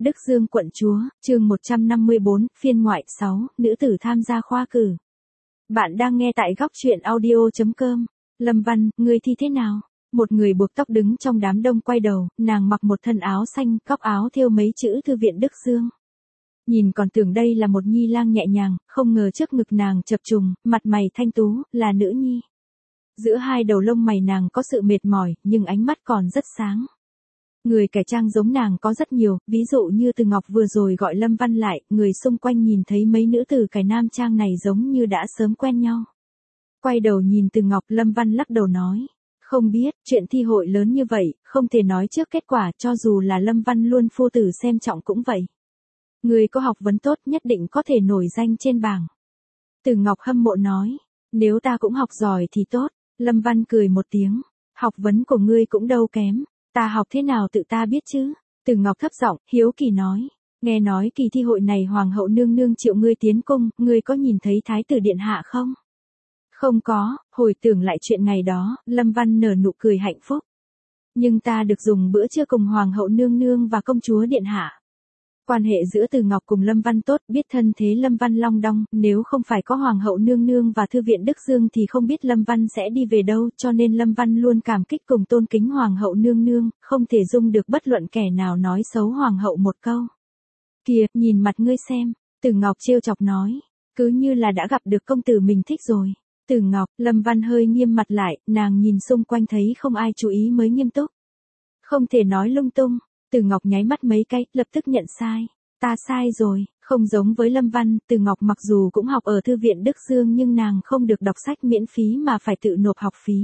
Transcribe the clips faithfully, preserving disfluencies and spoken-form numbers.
Đức Dương quận chúa, chương một trăm năm mươi bốn, phiên ngoại sáu, nữ tử tham gia khoa cử. Bạn đang nghe tại góc truyện audio chấm com. Lâm Văn, ngươi thi thế nào? Một người buộc tóc đứng trong đám đông quay đầu, nàng mặc một thân áo xanh, góc áo thêu mấy chữ Thư viện Đức Dương. Nhìn còn tưởng đây là một nhi lang nhẹ nhàng, không ngờ trước ngực nàng chập trùng, mặt mày thanh tú, là nữ nhi. Giữa hai đầu lông mày nàng có sự mệt mỏi, nhưng ánh mắt còn rất sáng. Người cải trang giống nàng có rất nhiều, ví dụ như Từ Ngọc vừa rồi gọi Lâm Văn lại, người xung quanh nhìn thấy mấy nữ tử cải nam trang này giống như đã sớm quen nhau. Quay đầu nhìn Từ Ngọc, Lâm Văn lắc đầu nói, không biết, chuyện thi hội lớn như vậy, không thể nói trước kết quả, cho dù là Lâm Văn luôn phu tử xem trọng cũng vậy. Người có học vấn tốt nhất định có thể nổi danh trên bảng. Từ Ngọc hâm mộ nói, nếu ta cũng học giỏi thì tốt. Lâm Văn cười một tiếng, học vấn của ngươi cũng đâu kém. Ta học thế nào tự ta biết chứ? Từ Ngọc thấp giọng, hiếu kỳ nói. Nghe nói kỳ thi hội này Hoàng hậu nương nương triệu ngươi tiến cung, ngươi có nhìn thấy Thái tử điện hạ không? Không có, hồi tưởng lại chuyện ngày đó, Lâm Văn nở nụ cười hạnh phúc. Nhưng ta được dùng bữa trưa cùng Hoàng hậu nương nương và công chúa điện hạ. Quan hệ giữa Từ Ngọc cùng Lâm Văn tốt, biết thân thế Lâm Văn long đong, nếu không phải có Hoàng hậu nương nương và Thư viện Đức Dương thì không biết Lâm Văn sẽ đi về đâu, cho nên Lâm Văn luôn cảm kích cùng tôn kính Hoàng hậu nương nương, không thể dung được bất luận kẻ nào nói xấu Hoàng hậu một câu. Kìa, nhìn mặt ngươi xem, Từ Ngọc trêu chọc nói, cứ như là đã gặp được công tử mình thích rồi. Từ Ngọc, Lâm Văn hơi nghiêm mặt lại, nàng nhìn xung quanh thấy không ai chú ý mới nghiêm túc. Không thể nói lung tung. Từ Ngọc nháy mắt mấy cái, lập tức nhận sai. Ta sai rồi, không giống với Lâm Văn, Từ Ngọc mặc dù cũng học ở Thư viện Đức Dương nhưng nàng không được đọc sách miễn phí mà phải tự nộp học phí.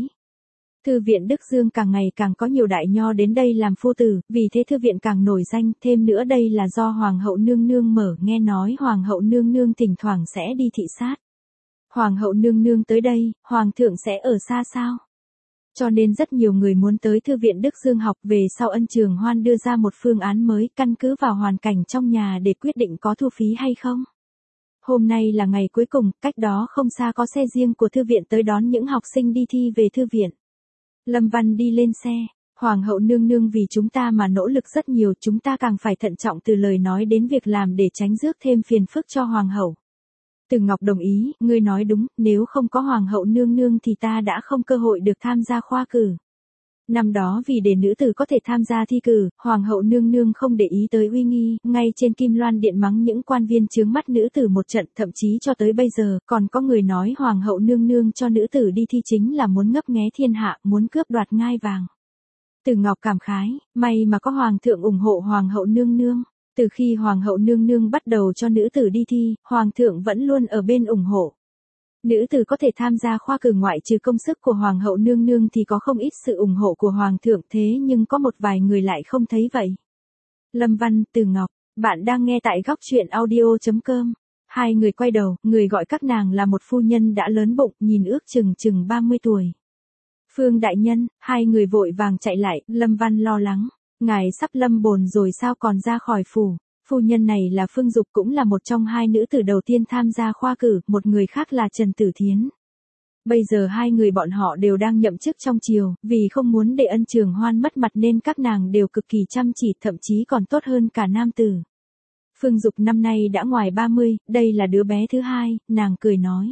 Thư viện Đức Dương càng ngày càng có nhiều đại nho đến đây làm phu tử, vì thế thư viện càng nổi danh, thêm nữa đây là do Hoàng hậu nương nương mở, nghe nói Hoàng hậu nương nương thỉnh thoảng sẽ đi thị sát. Hoàng hậu nương nương tới đây, Hoàng thượng sẽ ở xa sao? Cho nên rất nhiều người muốn tới Thư viện Đức Dương học, về sau Ân Trường Hoan đưa ra một phương án mới, căn cứ vào hoàn cảnh trong nhà để quyết định có thu phí hay không. Hôm nay là ngày cuối cùng, cách đó không xa có xe riêng của thư viện tới đón những học sinh đi thi về thư viện. Lâm Văn đi lên xe, Hoàng hậu nương nương vì chúng ta mà nỗ lực rất nhiều, chúng ta càng phải thận trọng từ lời nói đến việc làm để tránh rước thêm phiền phức cho Hoàng hậu. Từ Ngọc đồng ý, ngươi nói đúng, nếu không có Hoàng hậu nương nương thì ta đã không cơ hội được tham gia khoa cử. Năm đó vì để nữ tử có thể tham gia thi cử, Hoàng hậu nương nương không để ý tới uy nghi, ngay trên Kim Loan Điện mắng những quan viên chướng mắt nữ tử một trận, thậm chí cho tới bây giờ, còn có người nói Hoàng hậu nương nương cho nữ tử đi thi chính là muốn ngấp nghé thiên hạ, muốn cướp đoạt ngai vàng. Từ Ngọc cảm khái, may mà có Hoàng thượng ủng hộ Hoàng hậu nương nương. Từ khi Hoàng hậu nương nương bắt đầu cho nữ tử đi thi, Hoàng thượng vẫn luôn ở bên ủng hộ. Nữ tử có thể tham gia khoa cử ngoại trừ công sức của Hoàng hậu nương nương thì có không ít sự ủng hộ của Hoàng thượng, thế nhưng có một vài người lại không thấy vậy. Lâm Văn, Từ Ngọc, bạn đang nghe tại góc truyện audio chấm com. Hai người quay đầu, người gọi các nàng là một phu nhân đã lớn bụng, nhìn ước chừng chừng ba mươi tuổi. Phương đại nhân, hai người vội vàng chạy lại, Lâm Văn lo lắng. Ngài sắp lâm bồn rồi sao còn ra khỏi phủ? Phu nhân này là Phương Dục, cũng là một trong hai nữ tử đầu tiên tham gia khoa cử, một người khác là Trần Tử Thiến. Bây giờ hai người bọn họ đều đang nhậm chức trong triều, vì không muốn để Ân Trường Hoan mất mặt nên các nàng đều cực kỳ chăm chỉ, thậm chí còn tốt hơn cả nam tử. Phương Dục năm nay đã ngoài ba mươi, đây là đứa bé thứ hai, nàng cười nói.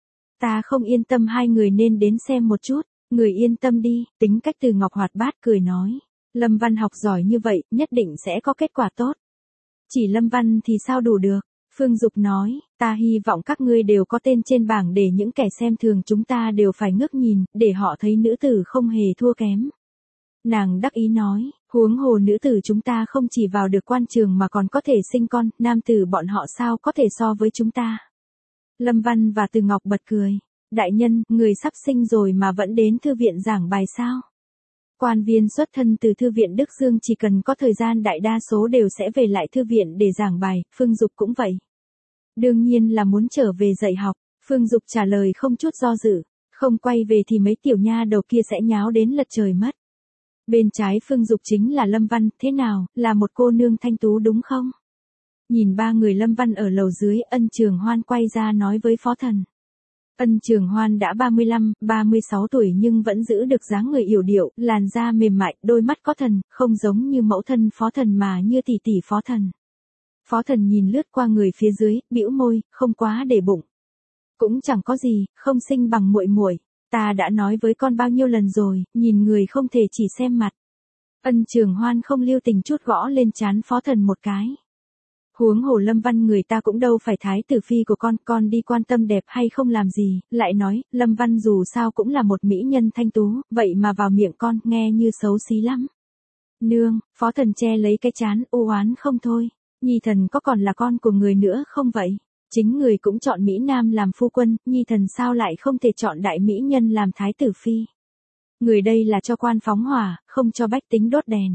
Ta không yên tâm, hai người nên đến xem một chút. Người yên tâm đi, tính cách Từ Ngọc hoạt bát cười nói. Lâm Văn học giỏi như vậy, nhất định sẽ có kết quả tốt. Chỉ Lâm Văn thì sao đủ được? Phương Dục nói, ta hy vọng các ngươi đều có tên trên bảng để những kẻ xem thường chúng ta đều phải ngước nhìn, để họ thấy nữ tử không hề thua kém. Nàng đắc ý nói, huống hồ nữ tử chúng ta không chỉ vào được quan trường mà còn có thể sinh con, nam tử bọn họ sao có thể so với chúng ta. Lâm Văn và Từ Ngọc bật cười, đại nhân, người sắp sinh rồi mà vẫn đến thư viện giảng bài sao? Quan viên xuất thân từ Thư viện Đức Dương chỉ cần có thời gian đại đa số đều sẽ về lại thư viện để giảng bài, Phương Dục cũng vậy. Đương nhiên là muốn trở về dạy học, Phương Dục trả lời không chút do dự, không quay về thì mấy tiểu nha đầu kia sẽ nháo đến lật trời mất. Bên trái Phương Dục chính là Lâm Văn, thế nào, là một cô nương thanh tú đúng không? Nhìn ba người Lâm Văn ở lầu dưới, Ân Trường Hoan quay ra nói với phó thần. Ân Trường Hoan đã ba mươi lăm, ba mươi sáu tuổi nhưng vẫn giữ được dáng người yểu điệu, làn da mềm mại, đôi mắt có thần, không giống như mẫu thân Phó Thần mà như tỷ tỷ Phó Thần. Phó Thần nhìn lướt qua người phía dưới, bĩu môi, không quá để bụng. Cũng chẳng có gì, không sinh bằng muội muội, ta đã nói với con bao nhiêu lần rồi, nhìn người không thể chỉ xem mặt. Ân Trường Hoan không lưu tình chút gõ lên trán Phó Thần một cái. Huống hồ Lâm Văn người ta cũng đâu phải thái tử phi của con, con đi quan tâm đẹp hay không làm gì, lại nói, Lâm Văn dù sao cũng là một mỹ nhân thanh tú, vậy mà vào miệng con, nghe như xấu xí lắm. Nương, Phó Thần che lấy cái trán, u oán không thôi, Nhi Thần có còn là con của người nữa không vậy? Chính người cũng chọn Mỹ Nam làm phu quân, Nhi Thần sao lại không thể chọn đại mỹ nhân làm thái tử phi? Người đây là cho quan phóng hỏa, không cho bách tính đốt đèn.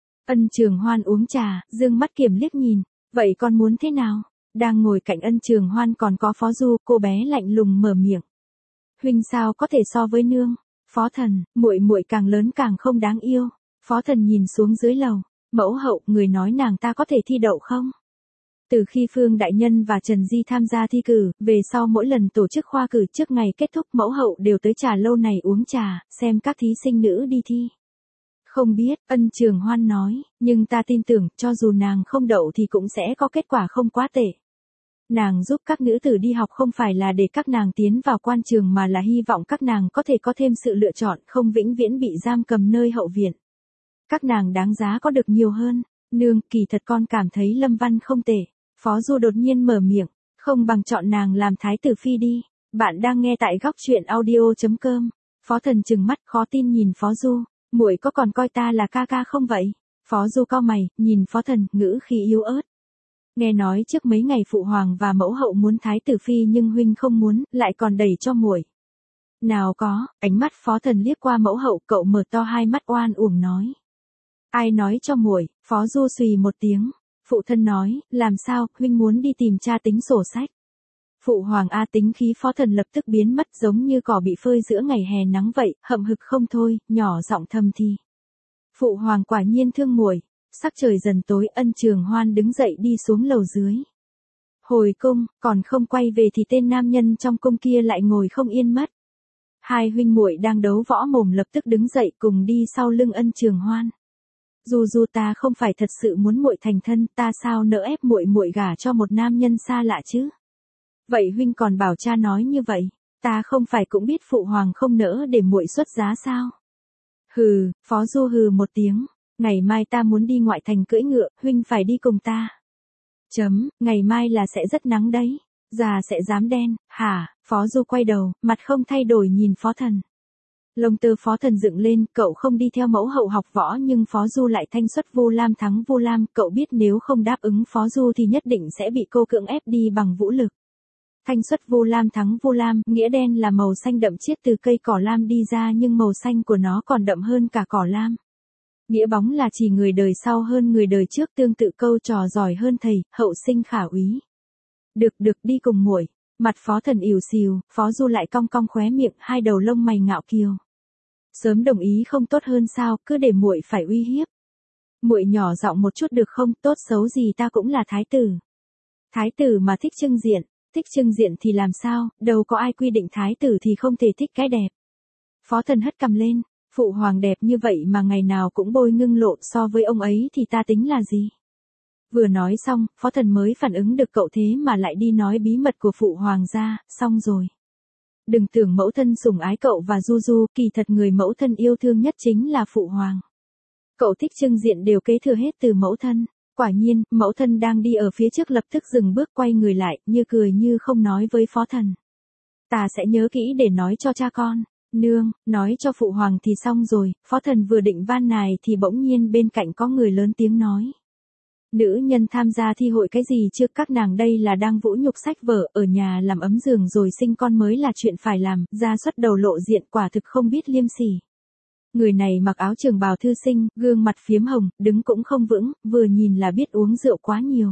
Ân Trường Hoan uống trà, dương mắt kiểm liếc nhìn. Vậy con muốn thế nào? Đang ngồi cạnh Ân Trường Hoan còn có Phó Du, cô bé lạnh lùng mở miệng. Huynh sao có thể so với nương? Phó Thần, muội muội càng lớn càng không đáng yêu. Phó Thần nhìn xuống dưới lầu, mẫu hậu, người nói nàng ta có thể thi đậu không? Từ khi Phương Đại Nhân và Trần Di tham gia thi cử, về sau mỗi lần tổ chức khoa cử trước ngày kết thúc mẫu hậu đều tới trà lâu này uống trà, xem các thí sinh nữ đi thi. Không biết, Ân Trường Hoan nói, nhưng ta tin tưởng, cho dù nàng không đậu thì cũng sẽ có kết quả không quá tệ. Nàng giúp các nữ tử đi học không phải là để các nàng tiến vào quan trường mà là hy vọng các nàng có thể có thêm sự lựa chọn, không vĩnh viễn bị giam cầm nơi hậu viện. Các nàng đáng giá có được nhiều hơn. Nương, kỳ thật con cảm thấy Lâm Văn không tệ. Phó Du đột nhiên mở miệng, không bằng chọn nàng làm thái tử phi đi. Bạn đang nghe tại góc truyện audio chấm com. Phó Thần trừng mắt khó tin nhìn Phó Du. Muội có còn coi ta là ca ca không vậy? Phó Du cau mày, nhìn Phó Thần, ngữ khí yếu ớt. Nghe nói trước mấy ngày phụ hoàng và mẫu hậu muốn thái tử phi nhưng huynh không muốn, lại còn đẩy cho muội. Nào có, ánh mắt Phó Thần liếc qua mẫu hậu, cậu mở to hai mắt oan uổng nói. Ai nói cho muội? Phó Du xùy một tiếng. Phụ thân nói, làm sao, huynh muốn đi tìm cha tính sổ sách. Phụ hoàng a tính khí Phó Thần lập tức biến mất giống như cỏ bị phơi giữa ngày hè nắng vậy, hậm hực không thôi, nhỏ giọng thầm thì. Phụ hoàng quả nhiên thương muội. Sắc trời dần tối, Ân Trường Hoan đứng dậy đi xuống lầu dưới. Hồi cung, còn không quay về thì tên nam nhân trong cung kia lại ngồi không yên mất. Hai huynh muội đang đấu võ mồm lập tức đứng dậy cùng đi sau lưng Ân Trường Hoan. Dù dù ta không phải thật sự muốn muội thành thân, ta sao nỡ ép muội muội gả cho một nam nhân xa lạ chứ? Vậy huynh còn bảo cha nói như vậy, ta không phải cũng biết phụ hoàng không nỡ để muội xuất giá sao? Hừ, Phó Du hừ một tiếng, ngày mai ta muốn đi ngoại thành cưỡi ngựa, huynh phải đi cùng ta. Chấm, ngày mai là sẽ rất nắng đấy, già sẽ dám đen, hả? Phó Du quay đầu, mặt không thay đổi nhìn Phó Thần. Lông tơ Phó Thần dựng lên, cậu không đi theo mẫu hậu học võ nhưng Phó Du lại thanh xuất Vu Lam thắng Vu Lam, cậu biết nếu không đáp ứng Phó Du thì nhất định sẽ bị cô cưỡng ép đi bằng vũ lực. Thanh xuất Vu Lam thắng Vu Lam, nghĩa đen là màu xanh đậm chiết từ cây cỏ lam đi ra nhưng màu xanh của nó còn đậm hơn cả cỏ lam. Nghĩa bóng là chỉ người đời sau hơn người đời trước, tương tự câu trò giỏi hơn thầy, hậu sinh khả úy. Được được đi cùng muội. Mặt Phó Thần ỉu xìu, Phó Du lại cong cong khóe miệng, hai đầu lông mày ngạo kiều. Sớm đồng ý không tốt hơn sao, cứ để muội phải uy hiếp. Muội nhỏ giọng một chút được không, tốt xấu gì ta cũng là thái tử. Thái tử mà thích trưng diện, thích trưng diện thì làm sao, đâu có ai quy định thái tử thì không thể thích cái đẹp. Phó Thần hất cằm lên, phụ hoàng đẹp như vậy mà ngày nào cũng bôi ngưng lộ, so với ông ấy thì ta tính là gì? Vừa nói xong, Phó Thần mới phản ứng được cậu thế mà lại đi nói bí mật của phụ hoàng ra, xong rồi. Đừng tưởng mẫu thân sủng ái cậu và Du Du, kỳ thật người mẫu thân yêu thương nhất chính là phụ hoàng. Cậu thích trưng diện đều kế thừa hết từ mẫu thân. Quả nhiên, mẫu thân đang đi ở phía trước lập tức dừng bước quay người lại, như cười như không nói với Phó Thần. Ta sẽ nhớ kỹ để nói cho cha con. Nương, nói cho phụ hoàng thì xong rồi. Phó Thần vừa định van nài thì bỗng nhiên bên cạnh có người lớn tiếng nói. Nữ nhân tham gia thi hội cái gì chứ, các nàng đây là đang vũ nhục sách vở, ở nhà làm ấm giường rồi sinh con mới là chuyện phải làm, ra xuất đầu lộ diện quả thực không biết liêm sỉ. Người này mặc áo trường bào thư sinh, gương mặt phiếm hồng, đứng cũng không vững, vừa nhìn là biết uống rượu quá nhiều.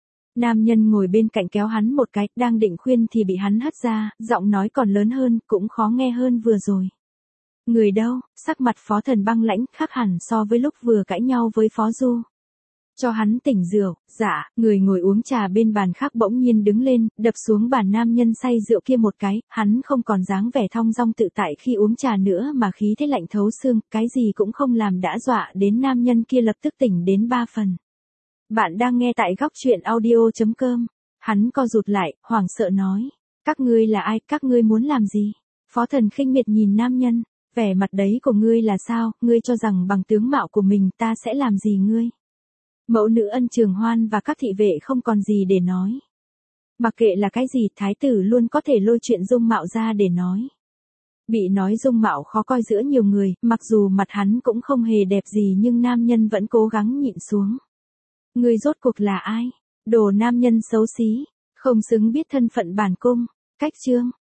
Nam nhân ngồi bên cạnh kéo hắn một cái, đang định khuyên thì bị hắn hất ra, giọng nói còn lớn hơn, cũng khó nghe hơn vừa rồi. Người đâu? Sắc mặt Phó Thần băng lãnh, khác hẳn so với lúc vừa cãi nhau với Phó Du. Cho hắn tỉnh rượu. Dạ, người ngồi uống trà bên bàn khác bỗng nhiên đứng lên, đập xuống bàn nam nhân say rượu kia một cái, hắn không còn dáng vẻ thong dong tự tại khi uống trà nữa mà khí thế lạnh thấu xương, cái gì cũng không làm đã dọa đến nam nhân kia lập tức tỉnh đến ba phần. Bạn đang nghe tại góc truyện audio.com. Hắn co rụt lại, hoảng sợ nói. Các ngươi là ai, các ngươi muốn làm gì? Phó Thần khinh miệt nhìn nam nhân, vẻ mặt đấy của ngươi là sao, ngươi cho rằng bằng tướng mạo của mình ta sẽ làm gì ngươi? Mẫu nữ Ân Trường Hoan và các thị vệ không còn gì để nói. Mặc kệ là cái gì, thái tử luôn có thể lôi chuyện dung mạo ra để nói. Bị nói dung mạo khó coi giữa nhiều người, mặc dù mặt hắn cũng không hề đẹp gì nhưng nam nhân vẫn cố gắng nhịn xuống. Ngươi rốt cuộc là ai? Đồ nam nhân xấu xí, không xứng biết thân phận bản cung. Cách chương